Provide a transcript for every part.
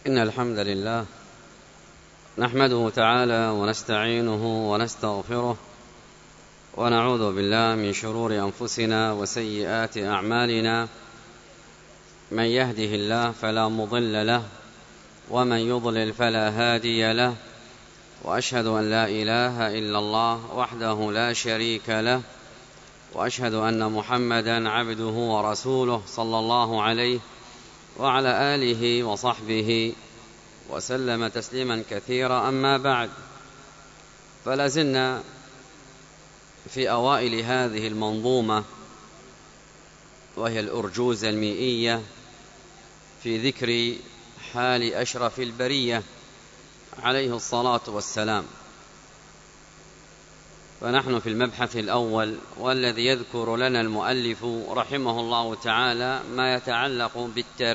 إن الحمد لله نحمده تعالى ونستعينه ونستغفره ونعوذ بالله من شرور أنفسنا وسيئات أعمالنا. من يهده الله فلا مضل له ومن يضلل فلا هادي له، وأشهد أن لا إله إلا الله وحده لا شريك له، وأشهد أن محمدا عبده ورسوله صلى الله عليه وعلى آله وصحبه وسلم تسليما كثيرا. أما بعد، فلازلنا في أوائل هذه المنظومة وهي الأرجوزة المئية في ذكر حال أشرف البرية عليه الصلاة والسلام. فنحن في المبحث الأول، والذي يذكر لنا المؤلف رحمه الله تعالى ما يتعلق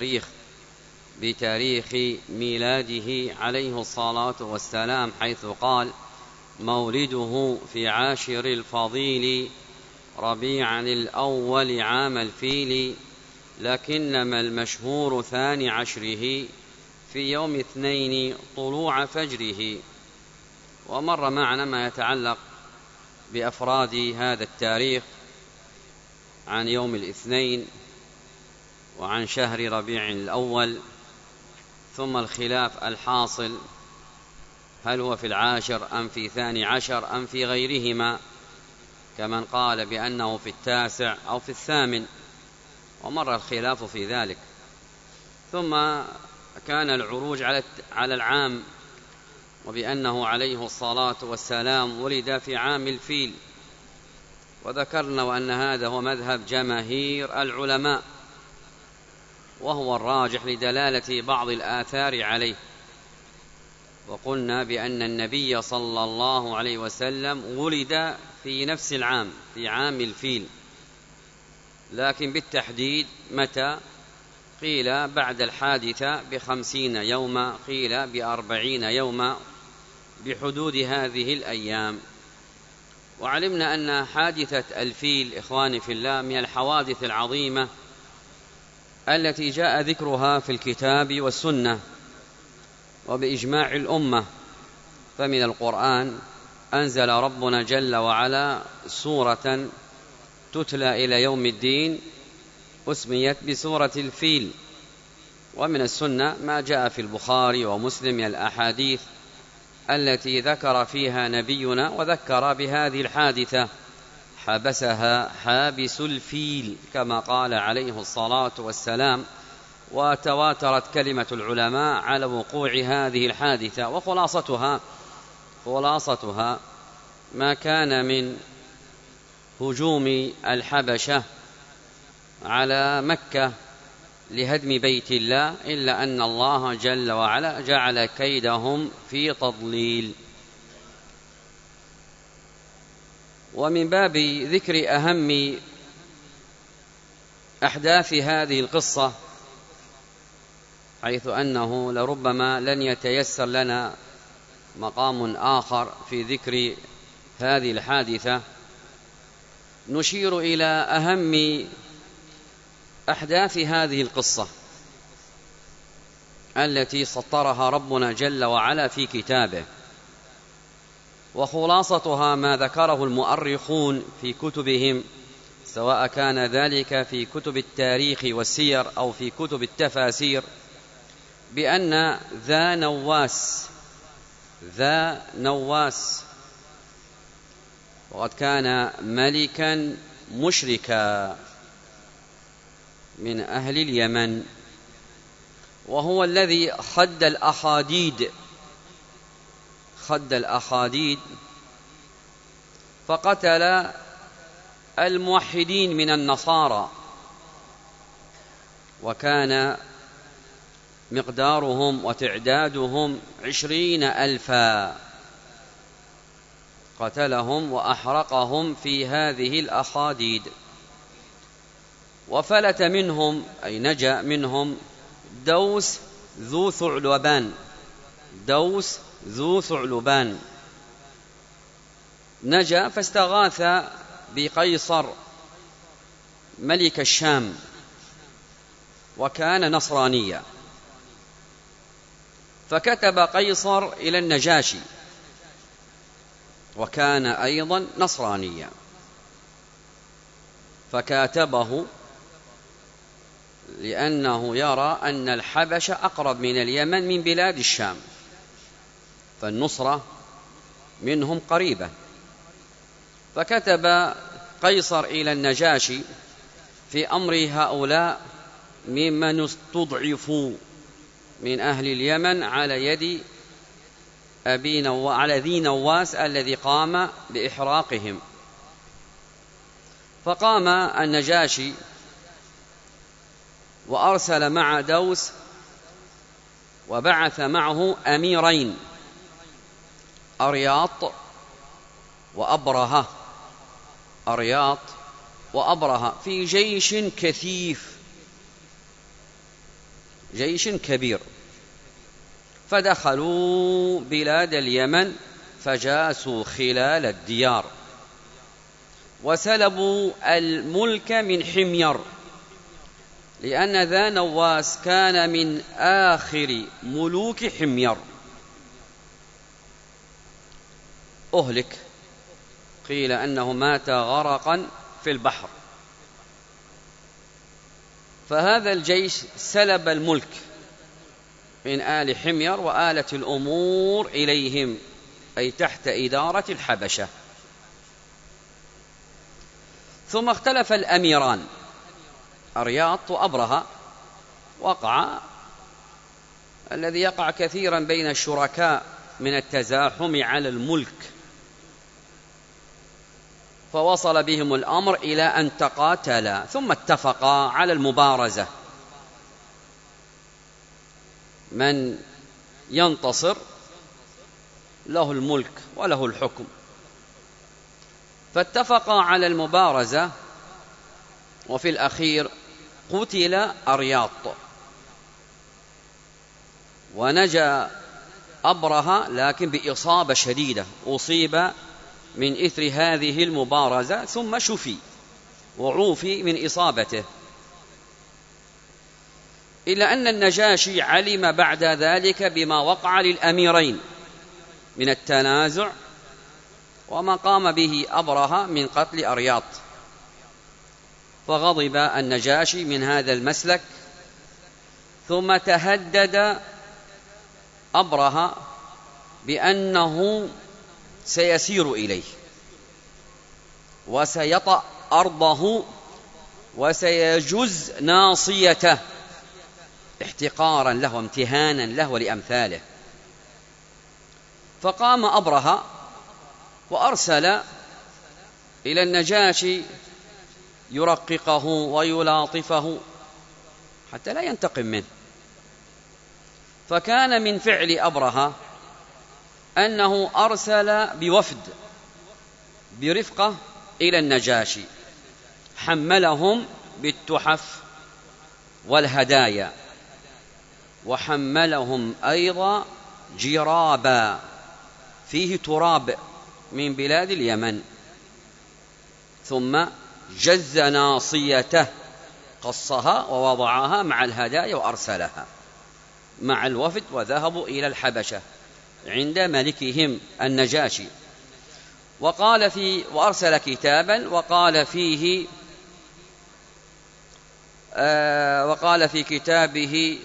بتاريخ ميلاده عليه الصلاة والسلام، حيث قال: مولده في عاشر الفضيل ربيع الأول عام الفيل، لكنما المشهور ثاني عشره في يوم اثنين طلوع فجره. ومر معنا ما يتعلق بأفراد هذا التاريخ عن يوم الاثنين وعن شهر ربيع الأول، ثم الخلاف الحاصل هل هو في العاشر أم في ثاني عشر أم في غيرهما، كمن قال بأنه في التاسع أو في الثامن، ومر الخلاف في ذلك. ثم كان العروج على العام، وبأنه عليه الصلاة والسلام ولد في عام الفيل، وذكرنا وأن هذا هو مذهب جماهير العلماء، وهو الراجح لدلالة بعض الآثار عليه. وقلنا بأن النبي صلى الله عليه وسلم ولد في نفس العام، في عام الفيل، لكن بالتحديد متى؟ قيل بعد الحادثة ب50 يوما، قيل ب40 يوما، بحدود هذه الأيام. وعلمنا أن حادثة الفيل إخواني في الله من الحوادث العظيمة التي جاء ذكرها في الكتاب والسنة وبإجماع الأمة. فمن القرآن أنزل ربنا جل وعلا سورة تتلى إلى يوم الدين أسميت بسورة الفيل. ومن السنة ما جاء في البخاري ومسلم من الأحاديث التي ذكر فيها نبينا وذكر بهذه الحادثة: حبسها حابس الفيل، كما قال عليه الصلاة والسلام. وتواترت كلمة العلماء على وقوع هذه الحادثة، وخلاصتها ما كان من هجوم الحبشة على مكة لهدم بيت الله، إلا أن الله جل وعلا جعل كيدهم في تضليل. ومن باب ذكر أهم أحداث هذه القصة، حيث أنه لربما لن يتيسر لنا مقام آخر في ذكر هذه الحادثة، نشير إلى أهم أحداث هذه القصة التي سطرها ربنا جل وعلا في كتابه. وخلاصتها ما ذكره المؤرخون في كتبهم، سواء كان ذلك في كتب التاريخ والسير أو في كتب التفاسير، بأن ذا نواس وقد كان ملكا مشركا من أهل اليمن، وهو الذي خد الأخاديد فقتل الموحدين من النصارى، وكان مقدارهم وتعدادهم 20,000، قتلهم وأحرقهم في هذه الأخاديد. وفلت منهم أي نجا منهم دوس ذو ثعلبان، نجا فاستغاث بقيصر ملك الشام، وكان نصرانيا. فكتب قيصر إلى النجاشي، وكان أيضا نصرانيا، فكاتبه لأنه يرى أن الحبشة أقرب من اليمن من بلاد الشام، فالنصرة منهم قريبة. فكتب قيصر إلى النجاشي في أمر هؤلاء ممن استضعفوا من أهل اليمن على يد على ذي نواس الذي قام بإحراقهم. فقام النجاشي وأرسل مع دوس، وبعث معه أميرين، أرياط وأبرهة في جيش كثيف، جيش كبير. فدخلوا بلاد اليمن فجاسوا خلال الديار، وسلبوا الملك من حمير، لأن ذا نواس كان من آخر ملوك حمير. أهلك، قيل أنه مات غرقا في البحر. فهذا الجيش سلب الملك من آل حمير وآلت الأمور إليهم، أي تحت إدارة الحبشة. ثم اختلف الأميران أرياط وأبرهة. وقع الذي يقع كثيرا بين الشركاء من التزاحم على الملك، فوصل بهم الأمر إلى أن تقاتلا، ثم اتفقا على المبارزة، من ينتصر له الملك وله الحكم. فاتفقا على المبارزة، وفي الأخير قتل أرياط، ونجا أبرهة لكن بإصابة شديدة، أصيب من إثر هذه المبارزة ثم شفي وعوفي من إصابته. إلا أن النجاشي علم بعد ذلك بما وقع للأميرين من التنازع وما قام به أبرهة من قتل أرياط، فغضب النجاشي من هذا المسلك، ثم تهدد أبرهة بأنه سيسير إليه وسيطأ أرضه وسيجز ناصيته احتقارا له وامتهانا له ولأمثاله. فقام أبرهة وأرسل إلى النجاشي يرققه ويلاطفه حتى لا ينتقم منه. فكان من فعل أبرهة أنه أرسل بوفد برفقة إلى النجاشي، حملهم بالتحف والهدايا، وحملهم أيضا جرابا فيه تراب من بلاد اليمن، ثم جز ناصيته، قصها ووضعها مع الهدايا وأرسلها مع الوفد، وذهبوا إلى الحبشة عند ملكهم النجاشي. وأرسل كتابا وقال في كتابه: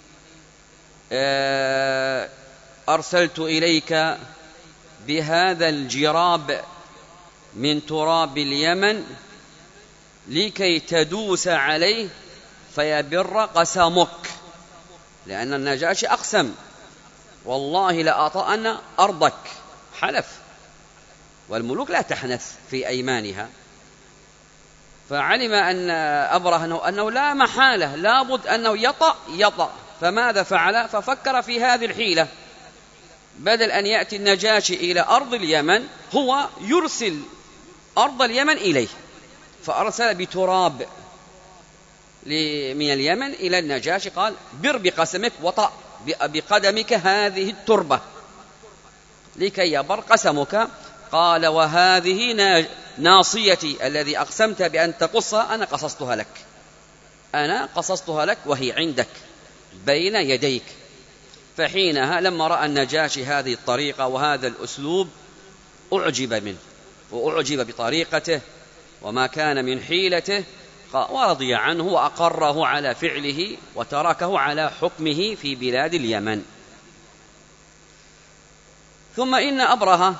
أرسلت إليك بهذا الجراب من تراب اليمن لكي تدوس عليه فيبر قسمك، لأن النجاشي أقسم: والله لأطأن أرضك، حلف، والملوك لا تحنث في أيمانها. فعلم أن أبرهة أنه لا محالة لابد أنه يطأ، فماذا فعل؟ ففكر في هذه الحيلة، بدل أن يأتي النجاشي إلى أرض اليمن هو يرسل أرض اليمن إليه، فأرسل بتراب من اليمن إلى النجاشي، قال: بر بقسمك وطأ بقدمك هذه التربة لكي يبر قسمك. قال: وهذه ناصيتي الذي أقسمت بأن تقصها، أنا قصصتها لك وهي عندك بين يديك. فحينها لما رأى النجاشي هذه الطريقة وهذا الأسلوب أعجب منه وأعجب بطريقته وما كان من حيلته، ورضي عنه وأقره على فعله وتركه على حكمه في بلاد اليمن. ثم إن أبرهة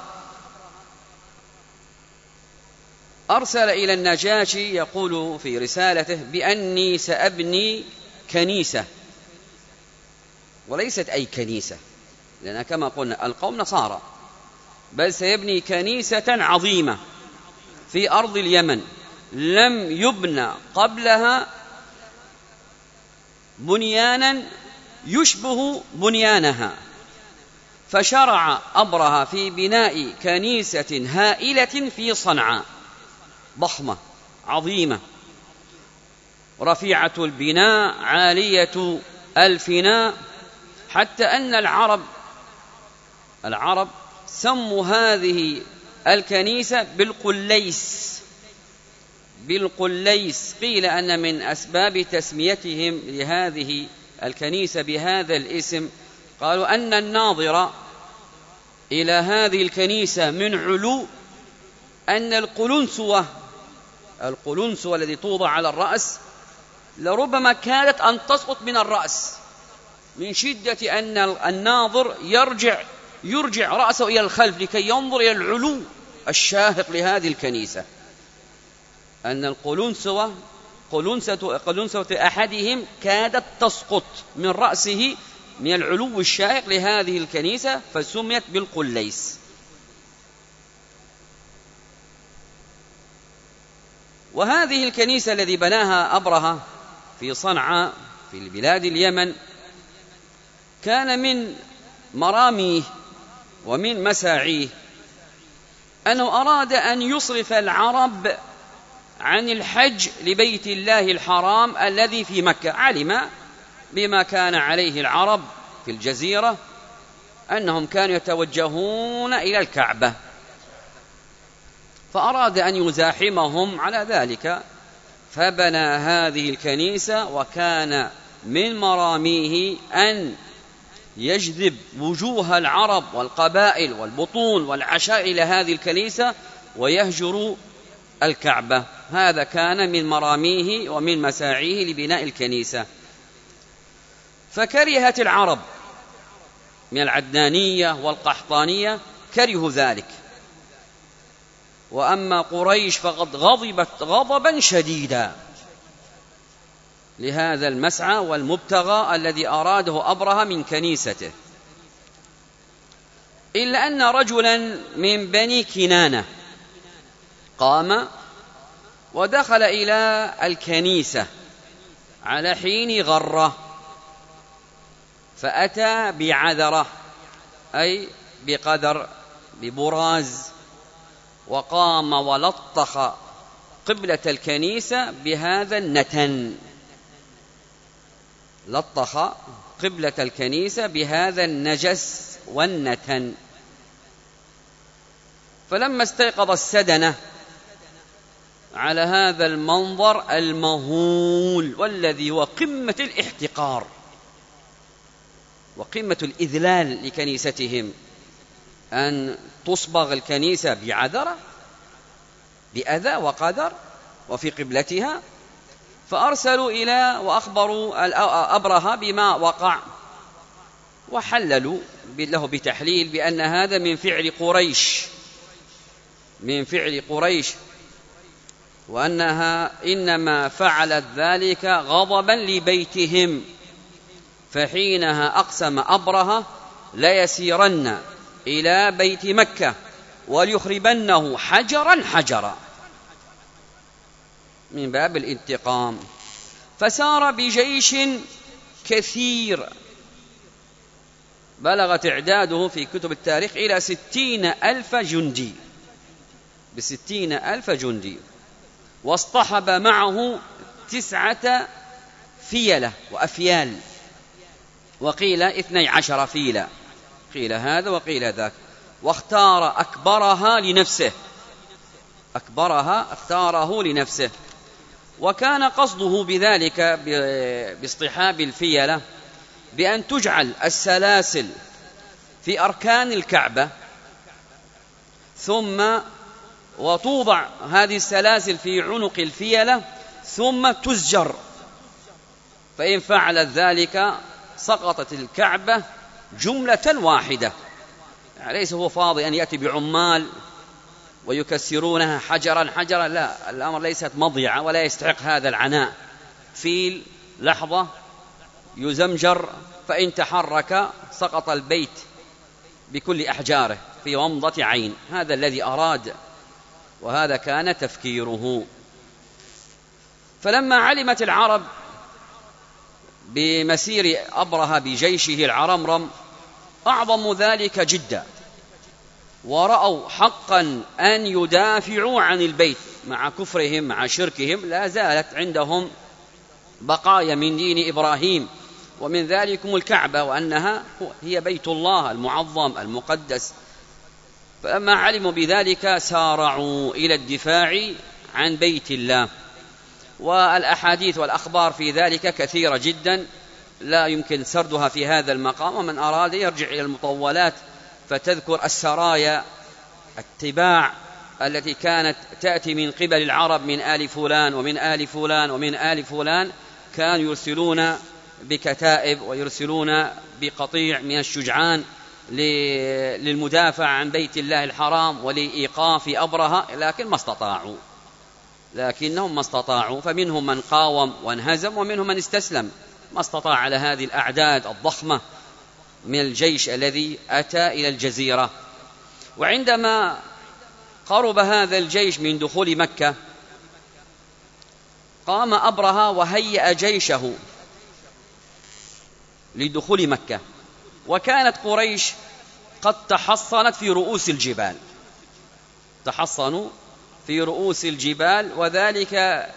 أرسل إلى النجاشي يقول في رسالته بأني سأبني كنيسة، وليست أي كنيسة، لأن كما قلنا القوم نصارى، بل سيبني كنيسة عظيمة في أرض اليمن لم يبنى قبلها بنيانا يشبه بنيانها. فشرع أبرهة في بناء كنيسة هائلة في صنعاء، ضخمة عظيمة رفيعة البناء عالية الفناء، حتى أن العرب سموا هذه الكنيسة بالقليس. قيل أن من أسباب تسميتهم لهذه الكنيسة بهذا الاسم قالوا أن الناظر إلى هذه الكنيسة من علو أن القلنسوة الذي توضع على الرأس لربما كادت أن تسقط من الرأس من شدة أن الناظر يرجع رأسه إلى الخلف لكي ينظر إلى العلو الشاهق لهذه الكنيسة. أن قلنسوة أحدهم كادت تسقط من رأسه من العلو الشاهق لهذه الكنيسة، فسميت بالقليس. وهذه الكنيسة الذي بناها أبرهة في صنعاء في البلاد اليمن كان من مراميه ومن مساعيه أنه أراد أن يصرف العرب عن الحج لبيت الله الحرام الذي في مكة. علم بما كان عليه العرب في الجزيرة أنهم كانوا يتوجهون إلى الكعبة، فأراد أن يزاحمهم على ذلك، فبنى هذه الكنيسة. وكان من مراميه أن يجذب وجوه العرب والقبائل والبطون والعشائر إلى هذه الكنيسة ويهجر الكعبة. هذا كان من مراميه ومن مساعيه لبناء الكنيسة. فكرهت العرب من العدنانية والقحطانية كرهوا ذلك، وأما قريش فقد غضبت غضبا شديدا لهذا المسعى والمبتغى الذي أراده أبرهة من كنيسته. إلا أن رجلا من بني كنانة قام ودخل إلى الكنيسة على حين غرة، فأتى بعذرة أي بقدر ببراز، وقام ولطخ قبلة الكنيسة بهذا النتن، لطخ قبلة الكنيسة بهذا النجس والنتن. فلما استيقظ السدنة على هذا المنظر المهول والذي هو قمة الاحتقار وقمة الإذلال لكنيستهم، أن تصبغ الكنيسة بعذرة بأذى وقدر وفي قبلتها، فأرسلوا إلى وأخبروا أبرهة بما وقع، وحللوا له بتحليل بأن هذا من فعل قريش، وأنها إنما فعلت ذلك غضبا لبيتهم. فحينها أقسم أبرهة ليسيرن إلى بيت مكة وليخربنه حجرا حجرا من باب الانتقام. فسار بجيش كثير بلغ تعداده في كتب التاريخ إلى 60,000 جندي، ب60,000 جندي، واصطحب معه 9 فيلة وأفيال، وقيل 12 فيلة، قيل هذا وقيل ذاك. واختار أكبرها اختاره لنفسه. وكان قصده بذلك باصطحاب الفيلة بأن تجعل السلاسل في أركان الكعبة، ثم وتوضع هذه السلاسل في عنق الفيلة ثم تزجر، فإن فعلت ذلك سقطت الكعبة جملة واحدة. يعني ليس هو فاضي أن يأتي بعمال ويكسرونها حجرا حجرا، لا، الأمر ليست مضيعة ولا يستحق هذا العناء. فيل لحظة يزمجر، فإن تحرك سقط البيت بكل أحجاره في ومضة عين. هذا الذي أراد، وهذا كان تفكيره. فلما علمت العرب بمسير أبرهة بجيشه العرمرم أعظموا ذلك جدا، ورأوا حقا أن يدافعوا عن البيت. مع كفرهم مع شركهم لا زالت عندهم بقايا من دين إبراهيم، ومن ذلكم الكعبة، وأنها هي بيت الله المعظم المقدس. فلما علموا بذلك سارعوا إلى الدفاع عن بيت الله، والأحاديث والأخبار في ذلك كثيرة جدا لا يمكن سردها في هذا المقام، ومن أراد يرجع إلى المطولات فتذكر السرايا التباع التي كانت تأتي من قبل العرب من آل فلان ومن آل فلان ومن آل فلان، كانوا يرسلون بكتائب ويرسلون بقطيع من الشجعان للمدافع عن بيت الله الحرام ولإيقاف أبرهة، لكنهم ما استطاعوا. فمنهم من قاوم وانهزم، ومنهم من استسلم، ما استطاع على هذه الأعداد الضخمة من الجيش الذي أتى إلى الجزيرة. وعندما قرب هذا الجيش من دخول مكة قام أبرهة وهيأ جيشه لدخول مكة، وكانت قريش قد تحصنت في رؤوس الجبال، تحصنوا في رؤوس الجبال، وذلك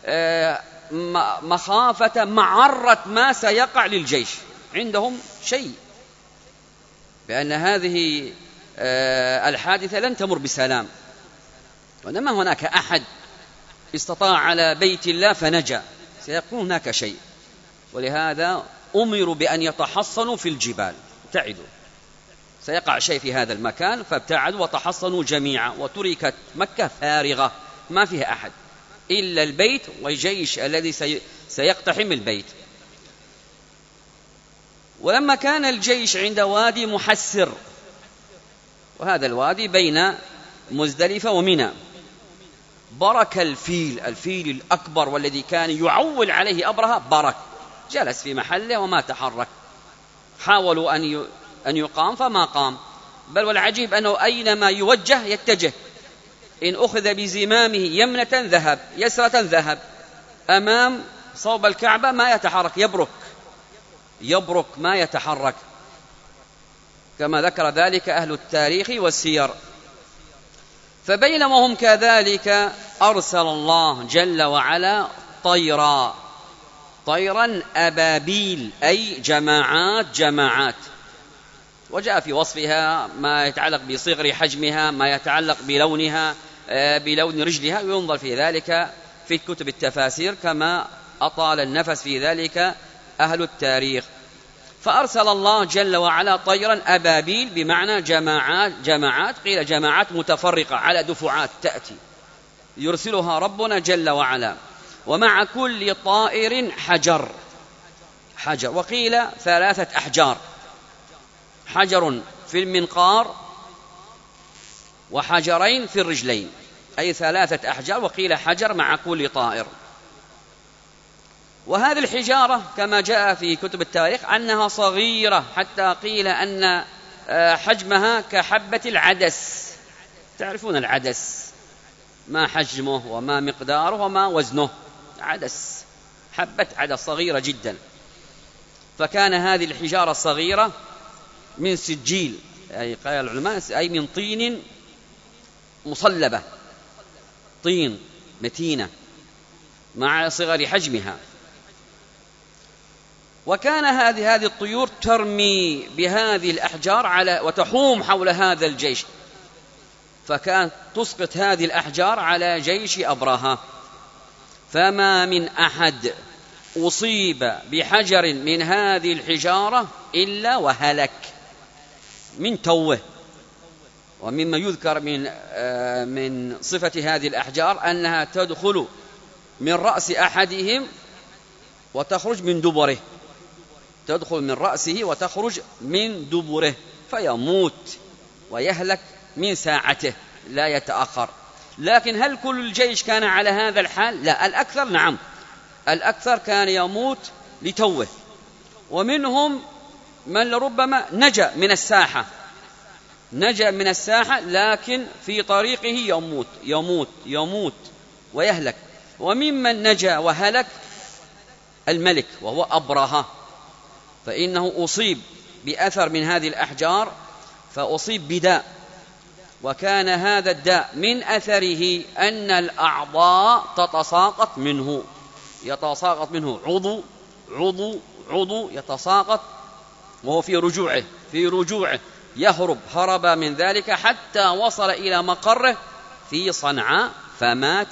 مخافة معرة ما سيقع للجيش. عندهم شيء بأن هذه الحادثة لن تمر بسلام، وإنما هناك أحد استطاع على بيت الله فنجا، سيكون هناك شيء. ولهذا أمروا بأن يتحصنوا في الجبال، ابتعدوا، سيقع شيء في هذا المكان، فابتعدوا وتحصنوا جميعا، وتركت مكة فارغة ما فيها أحد إلا البيت والجيش الذي سيقتحم البيت. ولما كان الجيش عند وادي محسر، وهذا الوادي بين مزدلفة ومنى، برك الفيل الأكبر والذي كان يعول عليه أبرهة، برك جلس في محله وما تحرك. حاولوا أن يقام فما قام، بل والعجيب أنه أينما يوجه يتجه، إن أخذ بزمامه يمنة ذهب يسرة ذهب، أمام صوب الكعبة ما يتحرك، يبرك ما يتحرك، كما ذكر ذلك أهل التاريخ والسير. فبينما هم كذلك أرسل الله جل وعلا طيرا أبابيل، أي جماعات، وجاء في وصفها ما يتعلق بصغر حجمها، ما يتعلق بلونها، بلون رجلها، وينظر في ذلك في كتب التفاسير، كما أطال النفس في ذلك أهل التاريخ. فأرسل الله جل وعلا طيرا أبابيل بمعنى جماعات، قيل جماعات متفرقة على دفعات تأتي، يرسلها ربنا جل وعلا، ومع كل طائر حجر، وقيل 3 أحجار، حجر في المنقار وحجرين في الرجلين، أي 3 أحجار، وقيل حجر مع كل طائر. وهذه الحجارة كما جاء في كتب التاريخ أنها صغيرة، حتى قيل أن حجمها كحبة العدس. تعرفون العدس، ما حجمه وما مقداره وما وزنه، عدس، حبة عدس صغيرة جدا. فكان هذه الحجارة الصغيرة من سجيل، أي قال العلماء أي من طين مصلبة، طين متينة مع صغر حجمها. وكان هذه الطيور ترمي بهذه الأحجار وتحوم حول هذا الجيش، فكانت تسقط هذه الأحجار على جيش أبرهة. فما من أحد أصيب بحجر من هذه الحجارة إلا وهلك من توه. ومما يذكر من صفة هذه الأحجار أنها تدخل من رأس أحدهم وتخرج من دبره، تدخل من رأسه وتخرج من دبره فيموت ويهلك من ساعته لا يتأخر. لكن هل كل الجيش كان على هذا الحال؟ لا، الأكثر نعم، الأكثر كان يموت لتوه، ومنهم من لربما نجا من الساحة لكن في طريقه يموت ويهلك. وممن نجا وهلك الملك وهو أبرهة، فإنه أصيب بأثر من هذه الأحجار فأصيب بداء، وكان هذا الداء من أثره أن الأعضاء يتساقط منه عضو يتساقط، وهو في رجوعه هرب من ذلك حتى وصل إلى مقره في صنعاء فمات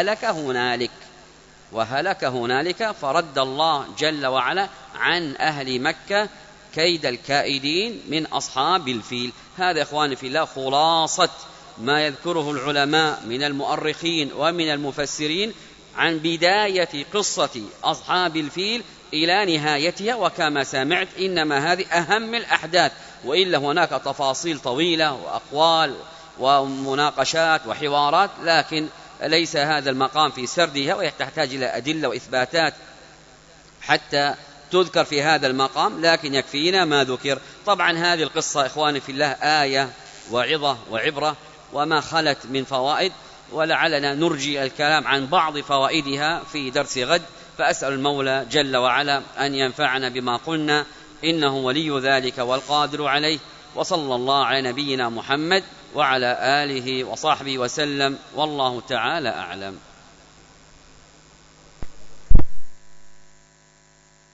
وهلك هنالك. فرد الله جل وعلا عن أهل مكة كيد الكائدين من أصحاب الفيل. هذا إخواني في الله خلاصة ما يذكره العلماء من المؤرخين ومن المفسرين عن بداية قصة أصحاب الفيل إلى نهايتها. وكما سمعت إنما هذه أهم الأحداث، وإلا هناك تفاصيل طويلة وأقوال ومناقشات وحوارات، لكن ليس هذا المقام في سردها، ويحتاج إلى أدلة وإثباتات حتى تذكر في هذا المقام، لكن يكفينا ما ذكر. طبعا هذه القصة إخواني في الله آية وعظة وعبرة وما خلت من فوائد، ولعلنا نرجي الكلام عن بعض فوائدها في درس غد. فأسأل المولى جل وعلا أن ينفعنا بما قلنا، إنه ولي ذلك والقادر عليه. وصلى الله على نبينا محمد وعلى آله وصحبه وسلم، والله تعالى أعلم.